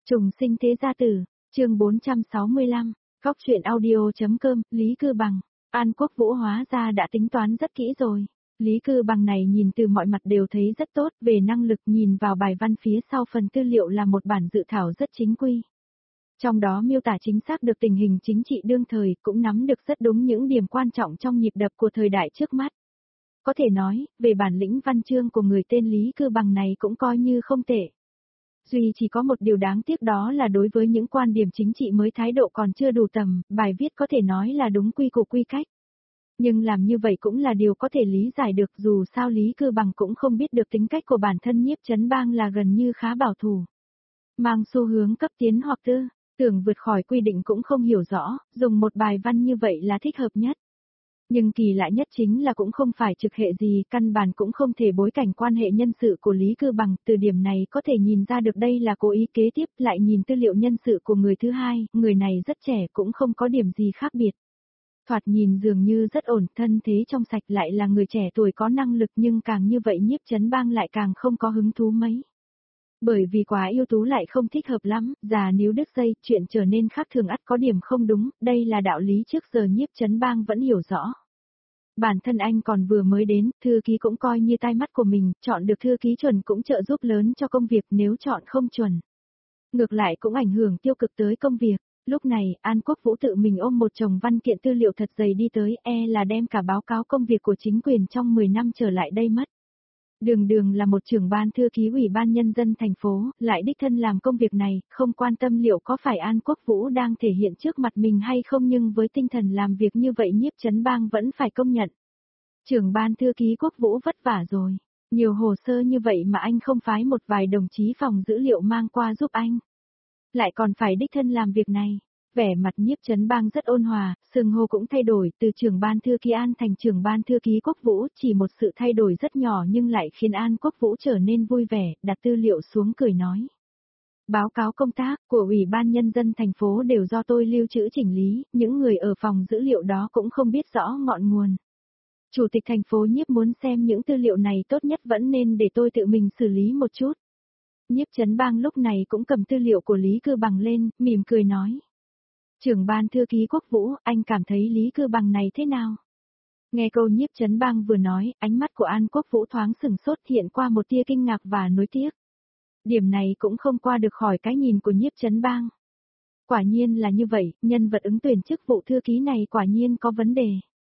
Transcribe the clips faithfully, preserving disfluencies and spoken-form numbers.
Trùng sinh thế gia tử, chương bốn trăm sáu mươi lăm, Cóc truyện audio.com, Lý Cư Bằng, An Quốc Vũ hóa ra đã tính toán rất kỹ rồi. Lý Cư Bằng này nhìn từ mọi mặt đều thấy rất tốt, về năng lực nhìn vào bài văn phía sau phần tư liệu là một bản dự thảo rất chính quy. Trong đó miêu tả chính xác được tình hình chính trị đương thời, cũng nắm được rất đúng những điểm quan trọng trong nhịp đập của thời đại trước mắt. Có thể nói, về bản lĩnh văn chương của người tên Lý Cư Bằng này cũng coi như không tệ. Duy chỉ có một điều đáng tiếc đó là đối với những quan điểm chính trị mới thái độ còn chưa đủ tầm, bài viết có thể nói là đúng quy củ quy cách. Nhưng làm như vậy cũng là điều có thể lý giải được, dù sao Lý Cư Bằng cũng không biết được tính cách của bản thân Nhiếp Chấn Bang là gần như khá bảo thủ. Mang xu hướng cấp tiến hoặc tư, tưởng vượt khỏi quy định cũng không hiểu rõ, dùng một bài văn như vậy là thích hợp nhất. Nhưng kỳ lạ nhất chính là cũng không phải trực hệ gì, căn bản cũng không thể bối cảnh quan hệ nhân sự của Lý Cư Bằng, từ điểm này có thể nhìn ra được đây là cố ý kế tiếp, lại nhìn tư liệu nhân sự của người thứ hai, người này rất trẻ cũng không có điểm gì khác biệt. Thoạt nhìn dường như rất ổn, thân thế trong sạch, lại là người trẻ tuổi có năng lực, nhưng càng như vậy Nhiếp Chấn Bang lại càng không có hứng thú mấy. Bởi vì quá ưu tú lại không thích hợp lắm, già níu đứt dây, chuyện trở nên khác thường ắt có điểm không đúng, đây là đạo lý trước giờ Nhiếp Chấn Bang vẫn hiểu rõ. Bản thân anh còn vừa mới đến, thư ký cũng coi như tai mắt của mình, chọn được thư ký chuẩn cũng trợ giúp lớn cho công việc, nếu chọn không chuẩn. Ngược lại cũng ảnh hưởng tiêu cực tới công việc. Lúc này, An Quốc Vũ tự mình ôm một chồng văn kiện tư liệu thật dày đi tới, e là đem cả báo cáo công việc của chính quyền trong mười năm trở lại đây mất. Đường đường là một trưởng ban thư ký ủy ban nhân dân thành phố, lại đích thân làm công việc này, không quan tâm liệu có phải An Quốc Vũ đang thể hiện trước mặt mình hay không, nhưng với tinh thần làm việc như vậy Nhiếp Chấn Bang vẫn phải công nhận. Trưởng ban thư ký Quốc Vũ vất vả rồi, nhiều hồ sơ như vậy mà anh không phái một vài đồng chí phòng dữ liệu mang qua giúp anh. Lại còn phải đích thân làm việc này. Vẻ mặt Nhiếp Chấn Bang rất ôn hòa, xưng hô cũng thay đổi, từ trưởng ban thư ký An thành trưởng ban thư ký Quốc Vũ, chỉ một sự thay đổi rất nhỏ nhưng lại khiến An Quốc Vũ trở nên vui vẻ, đặt tư liệu xuống cười nói. Báo cáo công tác của Ủy ban Nhân dân thành phố đều do tôi lưu trữ chỉnh lý, những người ở phòng dữ liệu đó cũng không biết rõ ngọn nguồn. Chủ tịch thành phố Nhiếp muốn xem những tư liệu này, tốt nhất vẫn nên để tôi tự mình xử lý một chút. Nhiếp Chấn Bang lúc này cũng cầm tư liệu của Lý Cư Bằng lên, mỉm cười nói. Trưởng ban thư ký Quốc Vũ, anh cảm thấy Lý Cư Bằng này thế nào? Nghe câu Nhiếp Chấn Bang vừa nói, ánh mắt của An Quốc Vũ thoáng sừng sốt, hiện qua một tia kinh ngạc và nuối tiếc. Điểm này cũng không qua được khỏi cái nhìn của Nhiếp Chấn Bang. Quả nhiên là như vậy, nhân vật ứng tuyển chức vụ thư ký này quả nhiên có vấn đề.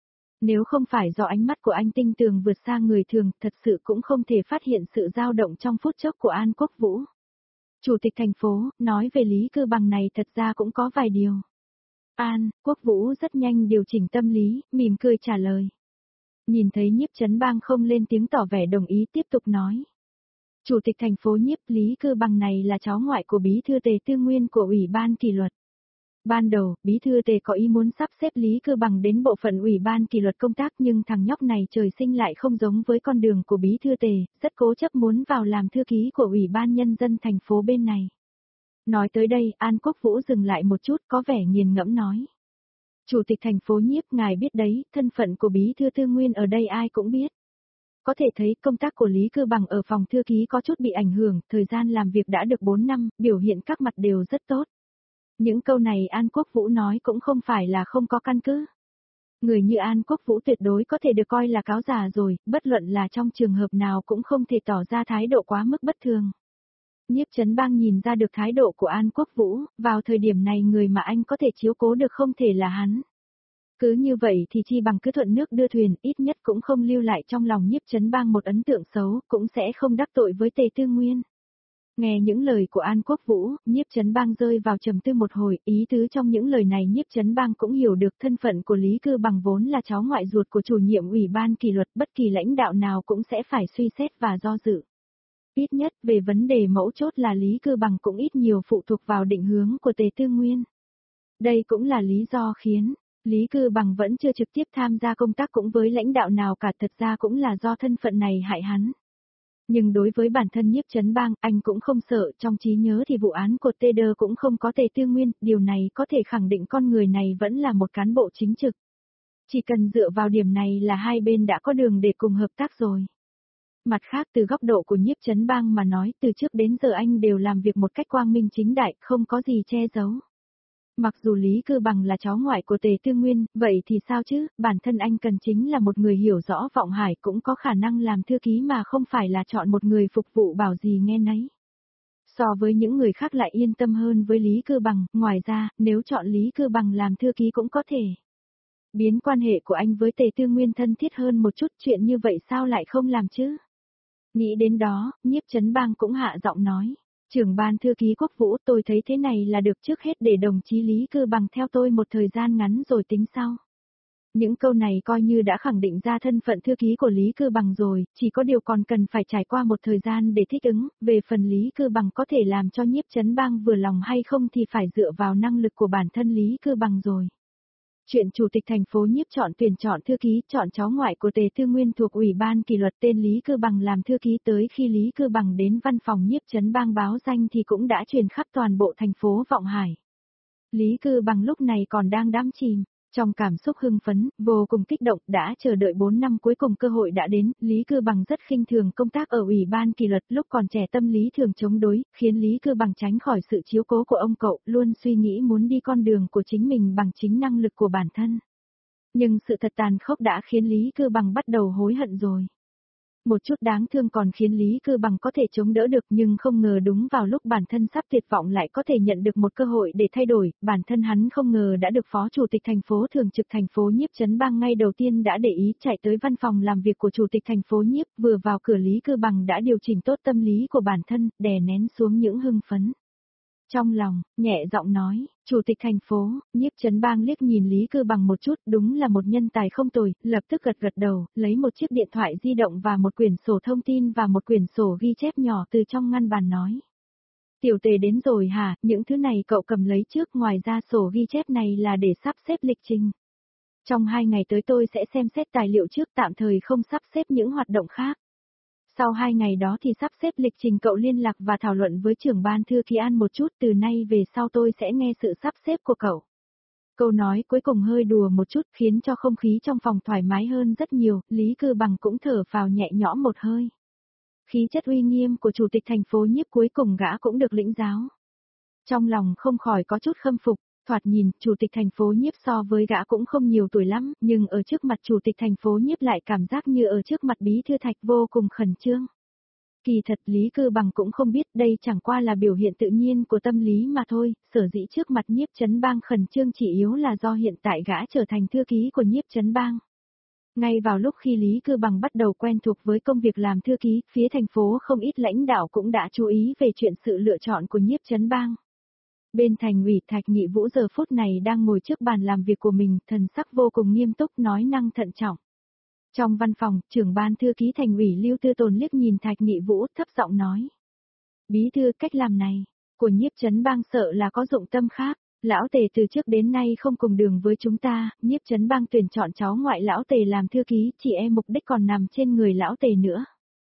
Nếu không phải do ánh mắt của anh tinh tường vượt xa người thường, thật sự cũng không thể phát hiện sự dao động trong phút chốc của An Quốc Vũ. Chủ tịch thành phố, nói về Lý Cư Bằng này thật ra cũng có vài điều. An Quốc Vũ rất nhanh điều chỉnh tâm lý, mỉm cười trả lời. Nhìn thấy Nhiếp Chấn Bang không lên tiếng tỏ vẻ đồng ý, tiếp tục nói. Chủ tịch thành phố Nhiếp, Lý Cư Bằng này là cháu ngoại của bí thư tề tư nguyên của Ủy ban kỷ luật. Ban đầu, bí thư tề có ý muốn sắp xếp Lý Cư Bằng đến bộ phận Ủy ban kỷ luật công tác, nhưng thằng nhóc này trời sinh lại không giống với con đường của bí thư tề, rất cố chấp muốn vào làm thư ký của Ủy ban Nhân dân thành phố bên này. Nói tới đây, An Quốc Vũ dừng lại một chút, có vẻ nghiền ngẫm nói. Chủ tịch thành phố Nhiếp, ngài biết đấy, thân phận của bí thư tư nguyên ở đây ai cũng biết. Có thể thấy công tác của Lý Cư Bằng ở phòng thư ký có chút bị ảnh hưởng, thời gian làm việc đã được bốn năm, biểu hiện các mặt đều rất tốt. Những câu này An Quốc Vũ nói cũng không phải là không có căn cứ. Người như An Quốc Vũ tuyệt đối có thể được coi là cáo già rồi, bất luận là trong trường hợp nào cũng không thể tỏ ra thái độ quá mức bất thường. Nhiếp Chấn Bang nhìn ra được thái độ của An Quốc Vũ, vào thời điểm này người mà anh có thể chiếu cố được không thể là hắn. Cứ như vậy thì chi bằng cứ thuận nước đưa thuyền, ít nhất cũng không lưu lại trong lòng Nhiếp Chấn Bang một ấn tượng xấu, cũng sẽ không đắc tội với Tề Tư Nguyên. Nghe những lời của An Quốc Vũ, Nhiếp Chấn Bang rơi vào trầm tư một hồi, ý tứ trong những lời này Nhiếp Chấn Bang cũng hiểu được, thân phận của Lý Cư Bằng vốn là cháu ngoại ruột của chủ nhiệm Ủy ban kỷ luật, bất kỳ lãnh đạo nào cũng sẽ phải suy xét và do dự. Ít nhất về vấn đề mấu chốt là Lý Cư Bằng cũng ít nhiều phụ thuộc vào định hướng của Tề Tư Nguyên. Đây cũng là lý do khiến Lý Cư Bằng vẫn chưa trực tiếp tham gia công tác cũng với lãnh đạo nào cả, thật ra cũng là do thân phận này hại hắn. Nhưng đối với bản thân Nhiếp Chấn Bang, anh cũng không sợ, trong trí nhớ thì vụ án của Tê Đơ cũng không có Tề Tư Nguyên, điều này có thể khẳng định con người này vẫn là một cán bộ chính trực. Chỉ cần dựa vào điểm này là hai bên đã có đường để cùng hợp tác rồi. Mặt khác từ góc độ của Nhiếp Chấn Bang mà nói, từ trước đến giờ anh đều làm việc một cách quang minh chính đại, không có gì che giấu. Mặc dù Lý Cư Bằng là cháu ngoại của Tề Tư Nguyên, vậy thì sao chứ, bản thân anh cần chính là một người hiểu rõ Vọng Hải cũng có khả năng làm thư ký mà không phải là chọn một người phục vụ bảo gì nghe nấy. So với những người khác lại yên tâm hơn với Lý Cư Bằng, ngoài ra, nếu chọn Lý Cư Bằng làm thư ký cũng có thể biến quan hệ của anh với Tề Tư Nguyên thân thiết hơn một chút, chuyện như vậy sao lại không làm chứ? Nghĩ đến đó, Nhiếp Chấn Bang cũng hạ giọng nói. Trưởng ban thư ký Quốc Vũ, tôi thấy thế này là được, trước hết để đồng chí Lý Cư Bằng theo tôi một thời gian ngắn rồi tính sau. Những câu này coi như đã khẳng định ra thân phận thư ký của Lý Cư Bằng rồi, chỉ có điều còn cần phải trải qua một thời gian để thích ứng, về phần Lý Cư Bằng có thể làm cho Nhiếp Chấn Bang vừa lòng hay không thì phải dựa vào năng lực của bản thân Lý Cư Bằng rồi. Chuyện chủ tịch thành phố Nhiếp chọn tuyển chọn thư ký, chọn cháu ngoại của Tề Tư Nguyên thuộc Ủy ban kỷ luật tên Lý Cư Bằng làm thư ký, tới khi Lý Cư Bằng đến văn phòng Nhiếp Chấn Bang báo danh thì cũng đã truyền khắp toàn bộ thành phố Vọng Hải. Lý Cư Bằng lúc này còn đang đắm chìm trong cảm xúc hưng phấn, vô cùng kích động, đã chờ đợi bốn năm cuối cùng cơ hội đã đến. Lý Cư Bằng rất khinh thường công tác ở Ủy ban kỷ luật, lúc còn trẻ tâm lý thường chống đối, khiến Lý Cư Bằng tránh khỏi sự chiếu cố của ông cậu, luôn suy nghĩ muốn đi con đường của chính mình bằng chính năng lực của bản thân. Nhưng sự thật tàn khốc đã khiến Lý Cư Bằng bắt đầu hối hận rồi. Một chút đáng thương còn khiến Lý Cư Bằng có thể chống đỡ được, nhưng không ngờ đúng vào lúc bản thân sắp tuyệt vọng lại có thể nhận được một cơ hội để thay đổi, bản thân hắn không ngờ đã được Phó Chủ tịch thành phố thường trực thành phố Nhiếp Chấn Bang ngay đầu tiên đã để ý, chạy tới văn phòng làm việc của Chủ tịch thành phố Nhiếp, vừa vào cửa Lý Cư Bằng đã điều chỉnh tốt tâm lý của bản thân, đè nén xuống những hưng phấn. Trong lòng, nhẹ giọng nói, Chủ tịch thành phố, Nhiếp Chấn Bang liếc nhìn Lý Cư Bằng một chút, đúng là một nhân tài không tồi, lập tức gật gật đầu, lấy một chiếc điện thoại di động và một quyển sổ thông tin và một quyển sổ ghi chép nhỏ từ trong ngăn bàn nói. Tiểu Tề đến rồi hả, những thứ này cậu cầm lấy trước, ngoài ra sổ ghi chép này là để sắp xếp lịch trình. Trong hai ngày tới tôi sẽ xem xét tài liệu trước, tạm thời không sắp xếp những hoạt động khác. Sau hai ngày đó thì sắp xếp lịch trình, cậu liên lạc và thảo luận với trưởng ban thư ký An một chút, từ nay về sau tôi sẽ nghe sự sắp xếp của cậu. Câu nói cuối cùng hơi đùa một chút khiến cho không khí trong phòng thoải mái hơn rất nhiều, Lý Cư Bằng cũng thở vào nhẹ nhõm một hơi. Khí chất uy nghiêm của Chủ tịch thành phố Nhiếp cuối cùng gã cũng được lĩnh giáo. Trong lòng không khỏi có chút khâm phục. Thoạt nhìn, Chủ tịch thành phố Nhiếp so với gã cũng không nhiều tuổi lắm, nhưng ở trước mặt Chủ tịch thành phố Nhiếp lại cảm giác như ở trước mặt Bí thư Thạch, vô cùng khẩn trương. Kỳ thật Lý Cư Bằng cũng không biết đây chẳng qua là biểu hiện tự nhiên của tâm lý mà thôi, sở dĩ trước mặt Nhiếp Chấn Bang khẩn trương chỉ yếu là do hiện tại gã trở thành thư ký của Nhiếp Chấn Bang. Ngay vào lúc khi Lý Cư Bằng bắt đầu quen thuộc với công việc làm thư ký, phía thành phố không ít lãnh đạo cũng đã chú ý về chuyện sự lựa chọn của Nhiếp Chấn Bang. Bên thành ủy, Thạch Nghị Vũ giờ phút này đang ngồi trước bàn làm việc của mình, thần sắc vô cùng nghiêm túc, nói năng thận trọng. Trong văn phòng, trưởng ban thư ký thành ủy Lưu Tư Tồn liếc nhìn Thạch Nghị Vũ, thấp giọng nói. Bí thư, cách làm này của Nhiếp Chấn Bang sợ là có dụng tâm khác. Lão Tề từ trước đến nay không cùng đường với chúng ta, Nhiếp Chấn Bang tuyển chọn cháu ngoại Lão Tề làm thư ký, chỉ e mục đích còn nằm trên người Lão Tề nữa.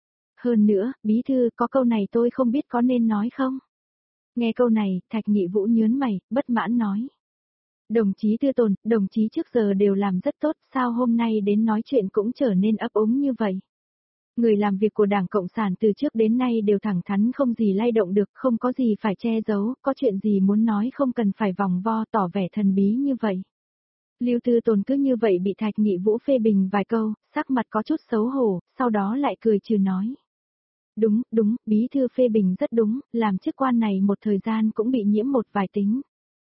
Hơn nữa, bí thư, có câu này tôi không biết có nên nói không? Nghe câu này, Thạch Nghị Vũ nhớn mày, bất mãn nói. Đồng chí Tư Tồn, đồng chí trước giờ đều làm rất tốt, sao hôm nay đến nói chuyện cũng trở nên ấp úng như vậy? Người làm việc của Đảng Cộng sản từ trước đến nay đều thẳng thắn, không gì lay động được, không có gì phải che giấu, có chuyện gì muốn nói không cần phải vòng vo tỏ vẻ thần bí như vậy. Lưu Tư Tồn cứ như vậy bị Thạch Nghị Vũ phê bình vài câu, sắc mặt có chút xấu hổ, sau đó lại cười trừ nói. Đúng, đúng, bí thư phê bình rất đúng, làm chức quan này một thời gian cũng bị nhiễm một vài tính.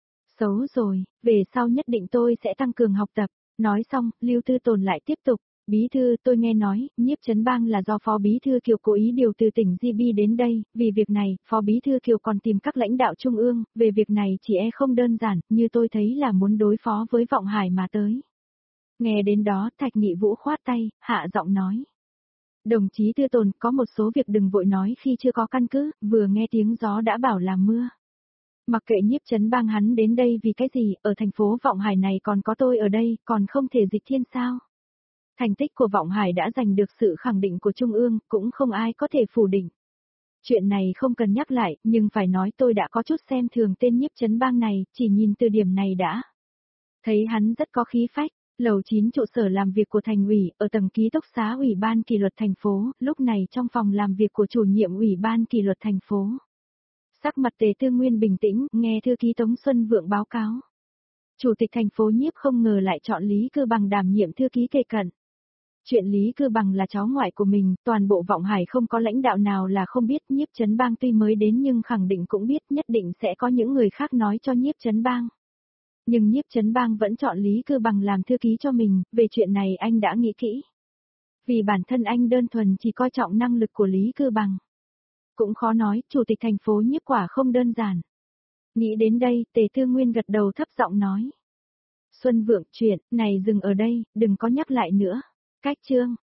Xấu rồi, về sau nhất định tôi sẽ tăng cường học tập. Nói xong, Lưu Tư Tồn lại tiếp tục. Bí thư, tôi nghe nói, Nhiếp Chấn Bang là do Phó Bí thư Kiều cố ý điều từ tỉnh gi bi đến đây, vì việc này, Phó Bí thư Kiều còn tìm các lãnh đạo trung ương, về việc này chỉ e không đơn giản, như tôi thấy là muốn đối phó với Vọng Hải mà tới. Nghe đến đó, Thạch Nghị Vũ khoát tay, hạ giọng nói. Đồng chí Tư Tồn, có một số việc đừng vội nói khi chưa có căn cứ, vừa nghe tiếng gió đã bảo là mưa. Mặc kệ Nhiếp Chấn Bang hắn đến đây vì cái gì, ở thành phố Vọng Hải này còn có tôi ở đây, còn không thể dịch thiên sao? Thành tích của Vọng Hải đã giành được sự khẳng định của Trung ương, cũng không ai có thể phủ định. Chuyện này không cần nhắc lại, nhưng phải nói tôi đã có chút xem thường tên Nhiếp Chấn Bang này, chỉ nhìn từ điểm này đã thấy hắn rất có khí phách. Lầu chín trụ sở làm việc của thành ủy, ở tầng ký túc xá ủy ban kỷ luật thành phố, lúc này trong phòng làm việc của chủ nhiệm ủy ban kỷ luật thành phố. Sắc mặt Tề Tư Nguyên bình tĩnh, nghe thư ký Tống Xuân Vượng báo cáo. Chủ tịch thành phố Nhiếp không ngờ lại chọn Lý Cư Bằng đảm nhiệm thư ký kề cận. Chuyện Lý Cư Bằng là cháu ngoại của mình, toàn bộ Vọng Hải không có lãnh đạo nào là không biết. Nhiếp Chấn Bang tuy mới đến nhưng khẳng định cũng biết, nhất định sẽ có những người khác nói cho Nhiếp Chấn Bang. Nhưng Nhiếp Chấn Bang vẫn chọn Lý Cư Bằng làm thư ký cho mình, về chuyện này anh đã nghĩ kỹ. Vì bản thân anh đơn thuần chỉ coi trọng năng lực của Lý Cư Bằng. Cũng khó nói, chủ tịch thành phố Nhiếp quả không đơn giản. Nghĩ đến đây, Tề Tư Nguyên gật đầu thấp giọng nói. Xuân Vượng, chuyện này dừng ở đây, đừng có nhắc lại nữa. Cách chương